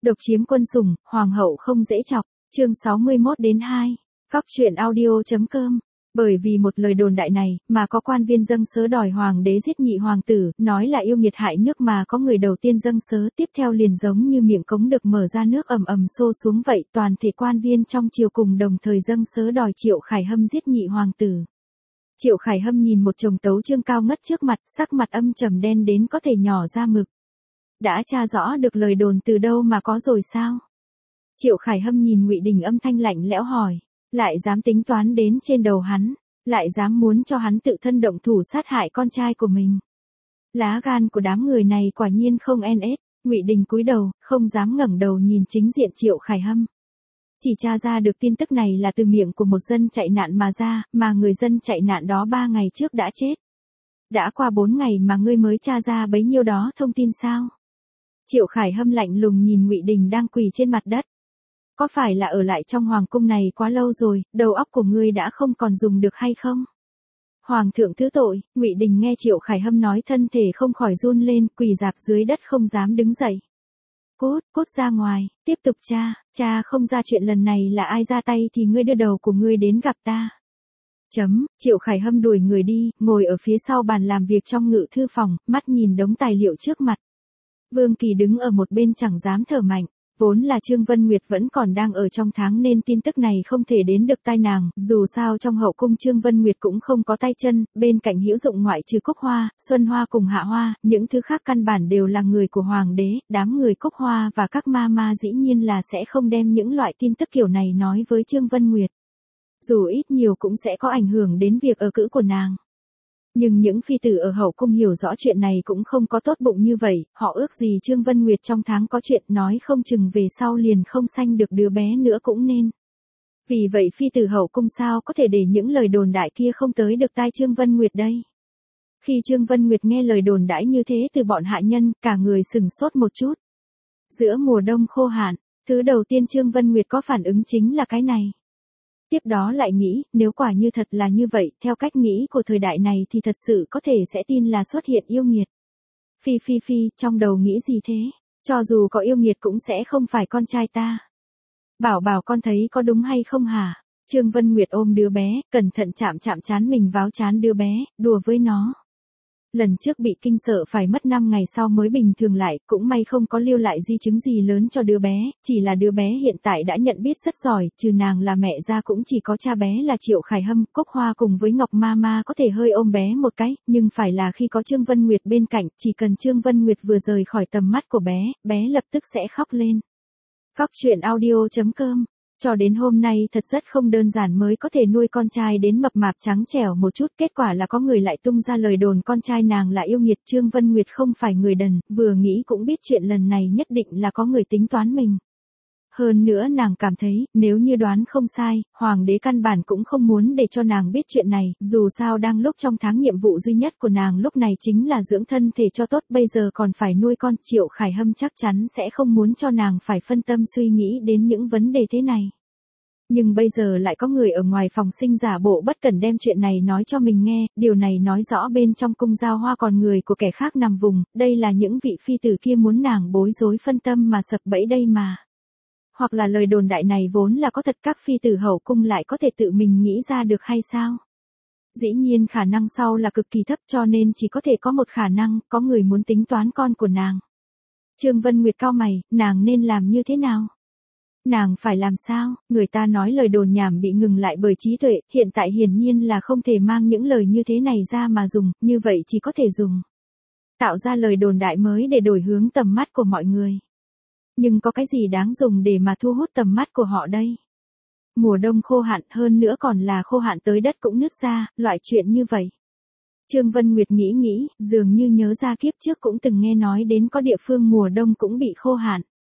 Độc chiếm quân sủng, hoàng hậu không dễ chọc. Chương 61-2. Góc truyện audio.com. Bởi vì một lời đồn đại này, mà có quan viên dâng sớ đòi hoàng đế giết nhị hoàng tử, nói là yêu nghiệt hại nước mà có người đầu tiên dâng sớ, tiếp theo liền giống như miệng cống được mở ra nước ầm ầm xô xuống vậy, toàn thể quan viên trong triều cùng đồng thời dâng sớ đòi Triệu Khải Hâm giết nhị hoàng tử. Triệu Khải Hâm nhìn một chồng tấu chương cao ngất trước mặt, sắc mặt âm trầm đen đến có thể nhỏ ra mực. Đã tra rõ được lời đồn từ đâu mà có rồi sao? Triệu Khải Hâm nhìn Ngụy Đình âm thanh lạnh lẽo hỏi, lại dám tính toán đến trên đầu hắn, lại dám muốn cho hắn tự thân động thủ sát hại con trai của mình. Lá gan của đám người này quả nhiên không en ết. Ngụy Đình cúi đầu, không dám ngẩng đầu nhìn chính diện Triệu Khải Hâm. Chỉ tra ra được tin tức này là từ miệng của một dân chạy nạn mà ra, mà người dân chạy nạn đó 3 ngày trước đã chết. Đã qua 4 ngày mà ngươi mới tra ra bấy nhiêu đó thông tin sao? Triệu Khải Hâm lạnh lùng nhìn Ngụy Đình đang quỳ trên mặt đất. Có phải là ở lại trong hoàng cung này quá lâu rồi, đầu óc của ngươi đã không còn dùng được hay không? Hoàng thượng thứ tội. Ngụy Đình nghe Triệu Khải Hâm nói thân thể không khỏi run lên, quỳ rạp dưới đất không dám đứng dậy. Cút ra ngoài, tiếp tục tra không ra chuyện lần này là ai ra tay thì ngươi đưa đầu của ngươi đến gặp ta. Triệu Khải Hâm đuổi người đi, ngồi ở phía sau bàn làm việc trong ngự thư phòng, mắt nhìn đống tài liệu trước mặt. Vương Kỳ đứng ở một bên chẳng dám thở mạnh. Vốn là Trương Vân Nguyệt vẫn còn đang ở trong tháng nên tin tức này không thể đến được tai nàng, dù sao trong hậu cung Trương Vân Nguyệt cũng không có tay chân, bên cạnh hữu dụng ngoại trừ Cúc Hoa, Xuân Hoa cùng Hạ Hoa, những thứ khác căn bản đều là người của hoàng đế, đám người Cúc Hoa và các ma dĩ nhiên là sẽ không đem những loại tin tức kiểu này nói với Trương Vân Nguyệt. Dù ít nhiều cũng sẽ có ảnh hưởng đến việc ở cữ của nàng. Nhưng những phi tử ở hậu cung hiểu rõ chuyện này cũng không có tốt bụng như vậy, họ ước gì Trương Vân Nguyệt trong tháng có chuyện nói không chừng về sau liền không sanh được đứa bé nữa cũng nên. Vì vậy phi tử hậu cung sao có thể để những lời đồn đại kia không tới được tai Trương Vân Nguyệt đây. Khi Trương Vân Nguyệt nghe lời đồn đãi như thế từ bọn hạ nhân, cả người sừng sốt một chút. Giữa mùa đông khô hạn, thứ đầu tiên Trương Vân Nguyệt có phản ứng chính là cái này. Tiếp đó lại nghĩ, nếu quả như thật là như vậy, theo cách nghĩ của thời đại này thì thật sự có thể sẽ tin là xuất hiện yêu nghiệt. Phi, trong đầu nghĩ gì thế? Cho dù có yêu nghiệt cũng sẽ không phải con trai ta. Bảo con thấy có đúng hay không hả? Trương Vân Nguyệt ôm đứa bé, cẩn thận chạm trán mình vào trán đứa bé, đùa với nó. Lần trước bị kinh sợ phải mất 5 ngày sau mới bình thường lại, cũng may không có lưu lại di chứng gì lớn cho đứa bé, chỉ là đứa bé hiện tại đã nhận biết rất giỏi, trừ nàng là mẹ ra cũng chỉ có cha bé là Triệu Khải Hâm, Cúc Hoa cùng với Ngọc Ma có thể hơi ôm bé một cái, nhưng phải là khi có Trương Vân Nguyệt bên cạnh, chỉ cần Trương Vân Nguyệt vừa rời khỏi tầm mắt của bé, bé lập tức sẽ khóc lên. Góc truyện audio.com. Cho đến hôm nay thật rất không đơn giản mới có thể nuôi con trai đến mập mạp trắng trẻo một chút, kết quả là có người lại tung ra lời đồn con trai nàng là yêu nghiệt. Trương Vân Nguyệt không phải người đần, vừa nghĩ cũng biết chuyện lần này nhất định là có người tính toán mình. Hơn nữa nàng cảm thấy, nếu như đoán không sai, hoàng đế căn bản cũng không muốn để cho nàng biết chuyện này, dù sao đang lúc trong tháng nhiệm vụ duy nhất của nàng lúc này chính là dưỡng thân thể cho tốt, bây giờ còn phải nuôi con. Triệu Khải Hâm chắc chắn sẽ không muốn cho nàng phải phân tâm suy nghĩ đến những vấn đề thế này. Nhưng bây giờ lại có người ở ngoài phòng sinh giả bộ bất cẩn đem chuyện này nói cho mình nghe, điều này nói rõ bên trong cung Giao Hoa còn người của kẻ khác nằm vùng, đây là những vị phi tử kia muốn nàng bối rối phân tâm mà sập bẫy đây mà. Hoặc là lời đồn đại này vốn là có thật, các phi tử hậu cung lại có thể tự mình nghĩ ra được hay sao? Dĩ nhiên khả năng sau là cực kỳ thấp, cho nên chỉ có thể có một khả năng, có người muốn tính toán con của nàng. Trương Vân Nguyệt cau mày, nàng nên làm như thế nào? Nàng phải làm sao? Người ta nói lời đồn nhảm bị ngừng lại bởi trí tuệ, hiện tại hiển nhiên là không thể mang những lời như thế này ra mà dùng, như vậy chỉ có thể dùng tạo ra lời đồn đại mới để đổi hướng tầm mắt của mọi người. Nhưng có cái gì đáng dùng để mà thu hút tầm mắt của họ đây? Mùa đông khô hạn, hơn nữa còn là khô hạn tới đất cũng nứt ra, loại chuyện như vậy. Trương Vân Nguyệt nghĩ, dường như nhớ ra kiếp trước cũng từng nghe nói đến có địa phương mùa đông cũng bị khô hạn.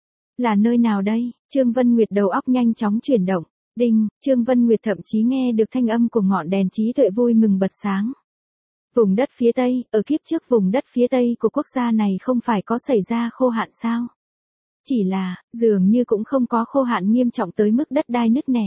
Là nơi nào đây? Trương Vân Nguyệt đầu óc nhanh chóng chuyển động. Đinh, Trương Vân Nguyệt thậm chí nghe được thanh âm của ngọn đèn trí tuệ vui mừng bật sáng. Vùng đất phía Tây, ở kiếp trước vùng đất phía Tây của quốc gia này không phải có xảy ra khô hạn sao? Chỉ là, dường như cũng không có khô hạn nghiêm trọng tới mức đất đai nứt nẻ.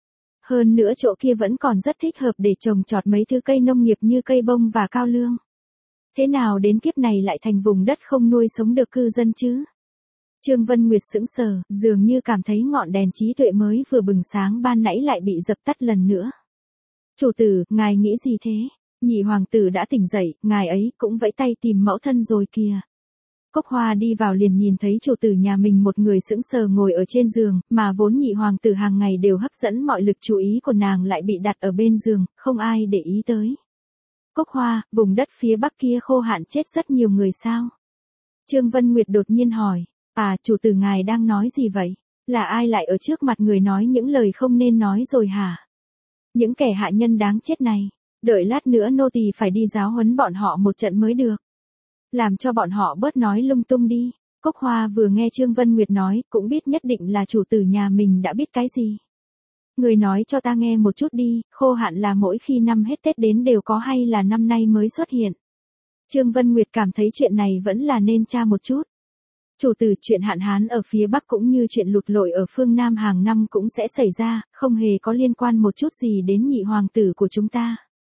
Hơn nữa chỗ kia vẫn còn rất thích hợp để trồng trọt mấy thứ cây nông nghiệp như cây bông và cao lương. Thế nào đến kiếp này lại thành vùng đất không nuôi sống được cư dân chứ? Trương Vân Nguyệt sững sờ, dường như cảm thấy ngọn đèn trí tuệ mới vừa bừng sáng ban nãy lại bị dập tắt lần nữa. Chủ tử, ngài nghĩ gì thế? Nhị hoàng tử đã tỉnh dậy, ngài ấy cũng vẫy tay tìm mẫu thân rồi kìa. Cốc Hoa đi vào liền nhìn thấy chủ tử nhà mình một người sững sờ ngồi ở trên giường, mà vốn nhị hoàng tử hàng ngày đều hấp dẫn mọi lực chú ý của nàng lại bị đặt ở bên giường, không ai để ý tới. Cốc Hoa, vùng đất phía bắc kia khô hạn chết rất nhiều người sao? Trương Vân Nguyệt đột nhiên hỏi, chủ tử ngài đang nói gì vậy? Là ai lại ở trước mặt người nói những lời không nên nói rồi hả? Những kẻ hạ nhân đáng chết này, đợi lát nữa nô tỳ phải đi giáo huấn bọn họ một trận mới được. Làm cho bọn họ bớt nói lung tung đi. Cốc Hoa vừa nghe Trương Vân Nguyệt nói, cũng biết nhất định là chủ tử nhà mình đã biết cái gì. Người nói cho ta nghe một chút đi, khô hạn là mỗi khi năm hết Tết đến đều có hay là năm nay mới xuất hiện? Trương Vân Nguyệt cảm thấy chuyện này vẫn là nên tra một chút. Chủ tử, chuyện hạn hán ở phía Bắc cũng như chuyện lụt lội ở phương Nam hàng năm cũng sẽ xảy ra, không hề có liên quan một chút gì đến nhị hoàng tử của chúng ta.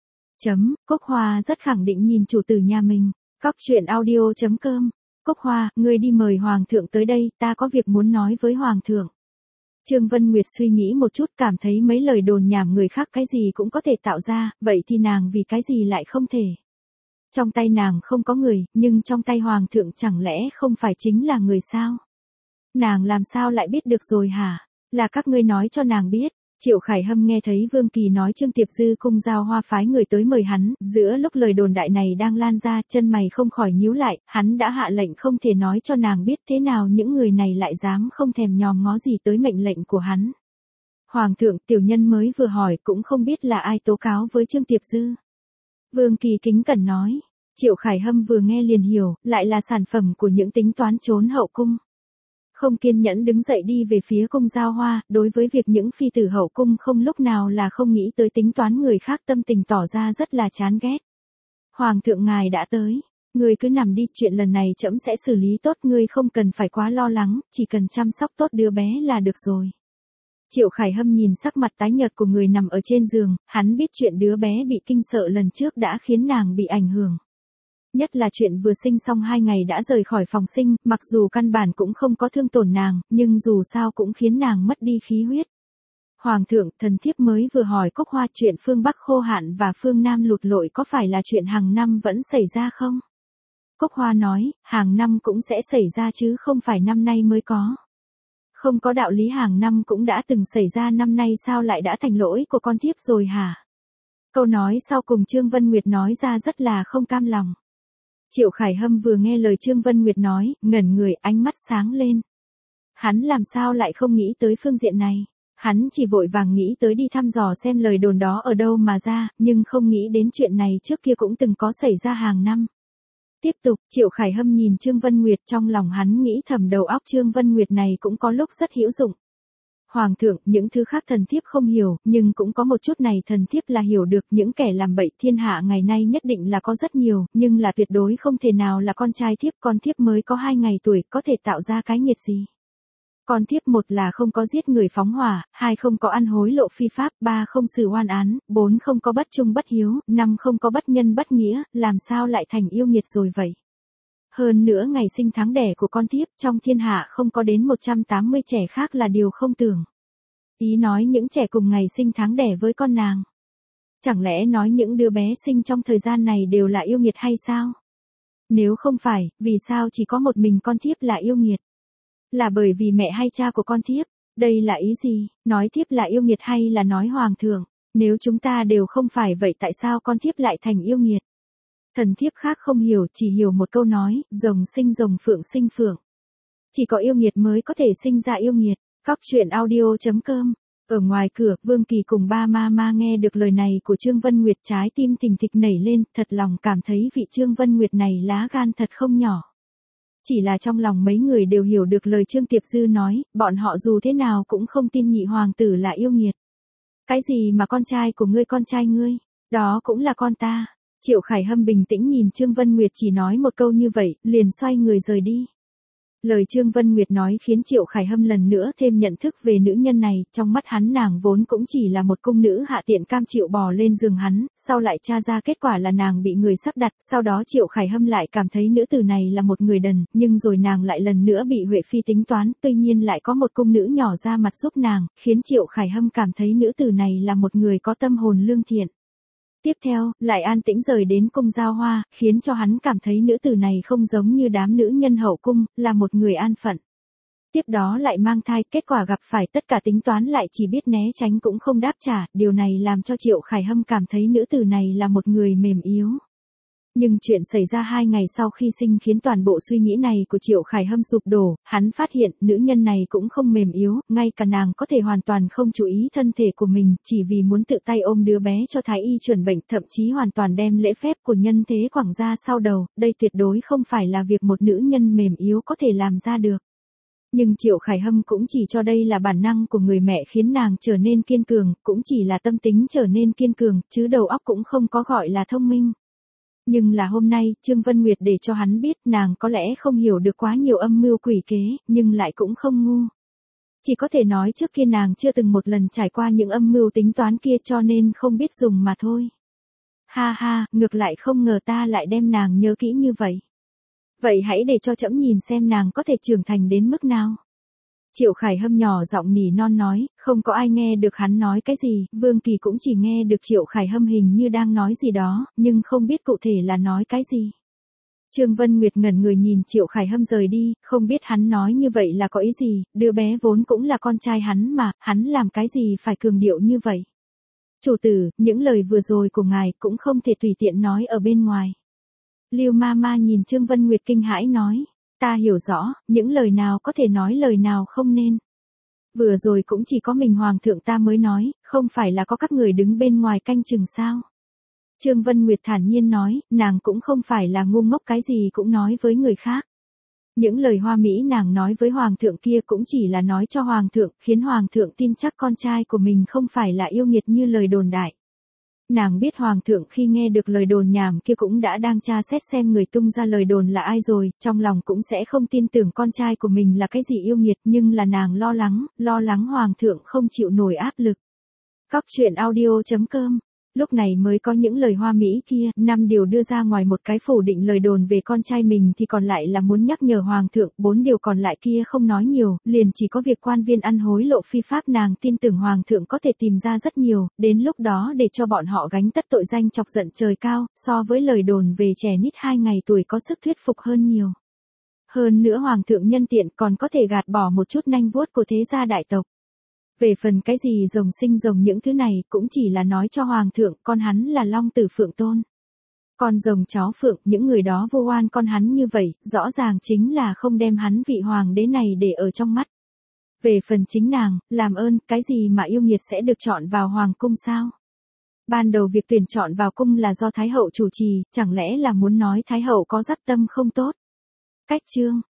Cốc Hoa rất khẳng định nhìn chủ tử nhà mình. Cóc.audio.com. Cốc Hoa, ngươi đi mời hoàng thượng tới đây, ta có việc muốn nói với hoàng thượng. Trương Vân Nguyệt suy nghĩ một chút, cảm thấy mấy lời đồn nhảm người khác cái gì cũng có thể tạo ra, vậy thì nàng vì cái gì lại không thể? Trong tay nàng không có người, nhưng trong tay hoàng thượng chẳng lẽ không phải chính là người sao? Nàng làm sao lại biết được rồi hả? Là các ngươi nói cho nàng biết. Triệu Khải Hâm nghe thấy Vương Kỳ nói Trương Tiệp Dư cung giao hoa phái người tới mời hắn, giữa lúc lời đồn đại này đang lan ra, chân mày không khỏi nhíu lại, hắn đã hạ lệnh không thể nói cho nàng biết thế nào những người này lại dám không thèm nhòm ngó gì tới mệnh lệnh của hắn. Hoàng thượng, tiểu nhân mới vừa hỏi cũng không biết là ai tố cáo với Trương Tiệp Dư. Vương Kỳ kính cẩn nói. Triệu Khải Hâm vừa nghe liền hiểu, lại là sản phẩm của những tính toán trốn hậu cung. Không kiên nhẫn đứng dậy đi về phía cung giao hoa, đối với việc những phi tử hậu cung không lúc nào là không nghĩ tới tính toán người khác tâm tình tỏ ra rất là chán ghét. Hoàng thượng ngài đã tới, ngươi cứ nằm đi, chuyện lần này trẫm sẽ xử lý tốt, ngươi không cần phải quá lo lắng, chỉ cần chăm sóc tốt đứa bé là được rồi. Triệu Khải Hâm nhìn sắc mặt tái nhợt của người nằm ở trên giường, hắn biết chuyện đứa bé bị kinh sợ lần trước đã khiến nàng bị ảnh hưởng. Nhất là chuyện vừa sinh xong 2 ngày đã rời khỏi phòng sinh, mặc dù căn bản cũng không có thương tổn nàng, nhưng dù sao cũng khiến nàng mất đi khí huyết. Hoàng thượng, thần thiếp mới vừa hỏi Cốc Hoa chuyện phương Bắc khô hạn và phương Nam lụt lội có phải là chuyện hàng năm vẫn xảy ra không? Cốc Hoa nói, hàng năm cũng sẽ xảy ra chứ không phải năm nay mới có. Không có đạo lý hàng năm cũng đã từng xảy ra, năm nay sao lại đã thành lỗi của con thiếp rồi hả? Câu nói sau cùng Trương Vân Nguyệt nói ra rất là không cam lòng. Triệu Khải Hâm vừa nghe lời Trương Vân Nguyệt nói, ngẩn người, ánh mắt sáng lên. Hắn làm sao lại không nghĩ tới phương diện này? Hắn chỉ vội vàng nghĩ tới đi thăm dò xem lời đồn đó ở đâu mà ra, nhưng không nghĩ đến chuyện này trước kia cũng từng có xảy ra hàng năm. Tiếp tục, Triệu Khải Hâm nhìn Trương Vân Nguyệt, trong lòng hắn nghĩ thầm đầu óc Trương Vân Nguyệt này cũng có lúc rất hữu dụng. Hoàng thượng, những thứ khác thần thiếp không hiểu, nhưng cũng có một chút này thần thiếp là hiểu được, những kẻ làm bậy thiên hạ ngày nay nhất định là có rất nhiều, nhưng là tuyệt đối không thể nào là con trai thiếp, con thiếp mới có 2 ngày tuổi, có thể tạo ra cái nghiệt gì. Con thiếp 1 là không có giết người phóng hỏa, 2 không có ăn hối lộ phi pháp, 3 không xử oan án, 4 không có bất trung bất hiếu, 5 không có bất nhân bất nghĩa, làm sao lại thành yêu nghiệt rồi vậy? Hơn nữa ngày sinh tháng đẻ của con thiếp trong thiên hạ không có đến 180 trẻ khác là điều không tưởng. Ý nói những trẻ cùng ngày sinh tháng đẻ với con nàng. Chẳng lẽ nói những đứa bé sinh trong thời gian này đều là yêu nghiệt hay sao? Nếu không phải, vì sao chỉ có một mình con thiếp là yêu nghiệt? Là bởi vì mẹ hay cha của con thiếp? Đây là ý gì? Nói thiếp là yêu nghiệt hay là nói hoàng thượng? Nếu chúng ta đều không phải vậy tại sao con thiếp lại thành yêu nghiệt? Thần thiếp khác không hiểu, chỉ hiểu một câu nói, rồng sinh rồng, phượng sinh phượng. Chỉ có yêu nghiệt mới có thể sinh ra yêu nghiệt. Cóc.audio.com. Ở ngoài cửa, Vương Kỳ cùng ba ma nghe được lời này của Trương Vân Nguyệt, trái tim thình thịch nảy lên, thật lòng cảm thấy vị Trương Vân Nguyệt này lá gan thật không nhỏ. Chỉ là trong lòng mấy người đều hiểu được lời Trương Tiệp Dư nói, bọn họ dù thế nào cũng không tin nhị hoàng tử là yêu nghiệt. Cái gì mà con trai của ngươi, con trai ngươi, đó cũng là con ta. Triệu Khải Hâm bình tĩnh nhìn Trương Vân Nguyệt chỉ nói một câu như vậy, liền xoay người rời đi. Lời Trương Vân Nguyệt nói khiến Triệu Khải Hâm lần nữa thêm nhận thức về nữ nhân này, trong mắt hắn nàng vốn cũng chỉ là một cung nữ hạ tiện cam chịu bò lên giường hắn, sau lại tra ra kết quả là nàng bị người sắp đặt, sau đó Triệu Khải Hâm lại cảm thấy nữ tử này là một người đần, nhưng rồi nàng lại lần nữa bị Huệ Phi tính toán, tuy nhiên lại có một cung nữ nhỏ ra mặt giúp nàng, khiến Triệu Khải Hâm cảm thấy nữ tử này là một người có tâm hồn lương thiện. Tiếp theo, lại an tĩnh rời đến cung Giao Hoa, khiến cho hắn cảm thấy nữ tử này không giống như đám nữ nhân hậu cung, là một người an phận. Tiếp đó lại mang thai, kết quả gặp phải tất cả tính toán lại chỉ biết né tránh cũng không đáp trả, điều này làm cho Triệu Khải Hâm cảm thấy nữ tử này là một người mềm yếu. Nhưng chuyện xảy ra 2 ngày sau khi sinh khiến toàn bộ suy nghĩ này của Triệu Khải Hâm sụp đổ, hắn phát hiện nữ nhân này cũng không mềm yếu, ngay cả nàng có thể hoàn toàn không chú ý thân thể của mình, chỉ vì muốn tự tay ôm đứa bé cho thái y chuẩn bệnh, thậm chí hoàn toàn đem lễ phép của nhân thế quảng ra sau đầu, đây tuyệt đối không phải là việc một nữ nhân mềm yếu có thể làm ra được. Nhưng Triệu Khải Hâm cũng chỉ cho đây là bản năng của người mẹ khiến nàng trở nên kiên cường, cũng chỉ là tâm tính trở nên kiên cường, chứ đầu óc cũng không có gọi là thông minh. Nhưng là hôm nay, Trương Vân Nguyệt để cho hắn biết nàng có lẽ không hiểu được quá nhiều âm mưu quỷ kế, nhưng lại cũng không ngu. Chỉ có thể nói trước kia nàng chưa từng một lần trải qua những âm mưu tính toán kia cho nên không biết dùng mà thôi. Ha ha, ngược lại không ngờ ta lại đem nàng nhớ kỹ như vậy. Vậy hãy để cho trẫm nhìn xem nàng có thể trưởng thành đến mức nào. Triệu Khải Hâm nhỏ giọng nỉ non nói, không có ai nghe được hắn nói cái gì, Vương Kỳ cũng chỉ nghe được Triệu Khải Hâm hình như đang nói gì đó, nhưng không biết cụ thể là nói cái gì. Trương Vân Nguyệt ngẩn người nhìn Triệu Khải Hâm rời đi, không biết hắn nói như vậy là có ý gì, đứa bé vốn cũng là con trai hắn mà, hắn làm cái gì phải cường điệu như vậy. Chủ tử, những lời vừa rồi của ngài cũng không thể tùy tiện nói ở bên ngoài. Lưu Mama nhìn Trương Vân Nguyệt kinh hãi nói. Ta hiểu rõ, những lời nào có thể nói lời nào không nên. Vừa rồi cũng chỉ có mình hoàng thượng ta mới nói, không phải là có các người đứng bên ngoài canh chừng sao. Trương Vân Nguyệt thản nhiên nói, nàng cũng không phải là ngu ngốc cái gì cũng nói với người khác. Những lời hoa mỹ nàng nói với hoàng thượng kia cũng chỉ là nói cho hoàng thượng, khiến hoàng thượng tin chắc con trai của mình không phải là yêu nghiệt như lời đồn đại. Nàng biết hoàng thượng khi nghe được lời đồn nhảm kia cũng đã đang tra xét xem người tung ra lời đồn là ai rồi, trong lòng cũng sẽ không tin tưởng con trai của mình là cái gì yêu nghiệt, nhưng là nàng lo lắng hoàng thượng không chịu nổi áp lực. Cóc truyện audio.com. Lúc này mới có những lời hoa mỹ kia, 5 điều đưa ra ngoài một cái phủ định lời đồn về con trai mình thì còn lại là muốn nhắc nhở hoàng thượng, 4 điều còn lại kia không nói nhiều, liền chỉ có việc quan viên ăn hối lộ phi pháp nàng tin tưởng hoàng thượng có thể tìm ra rất nhiều, đến lúc đó để cho bọn họ gánh tất tội danh chọc giận trời cao, so với lời đồn về trẻ nít 2 ngày tuổi có sức thuyết phục hơn nhiều. Hơn nữa hoàng thượng nhân tiện còn có thể gạt bỏ một chút nanh vuốt của thế gia đại tộc. Về phần cái gì rồng sinh rồng những thứ này cũng chỉ là nói cho hoàng thượng con hắn là long tử phượng tôn. Con rồng chó phượng những người đó vu oan con hắn như vậy, rõ ràng chính là không đem hắn vị hoàng đế này để ở trong mắt. Về phần chính nàng, làm ơn, cái gì mà yêu nghiệt sẽ được chọn vào hoàng cung sao? Ban đầu việc tuyển chọn vào cung là do Thái hậu chủ trì, chẳng lẽ là muốn nói Thái hậu có dắt tâm không tốt? Cách chương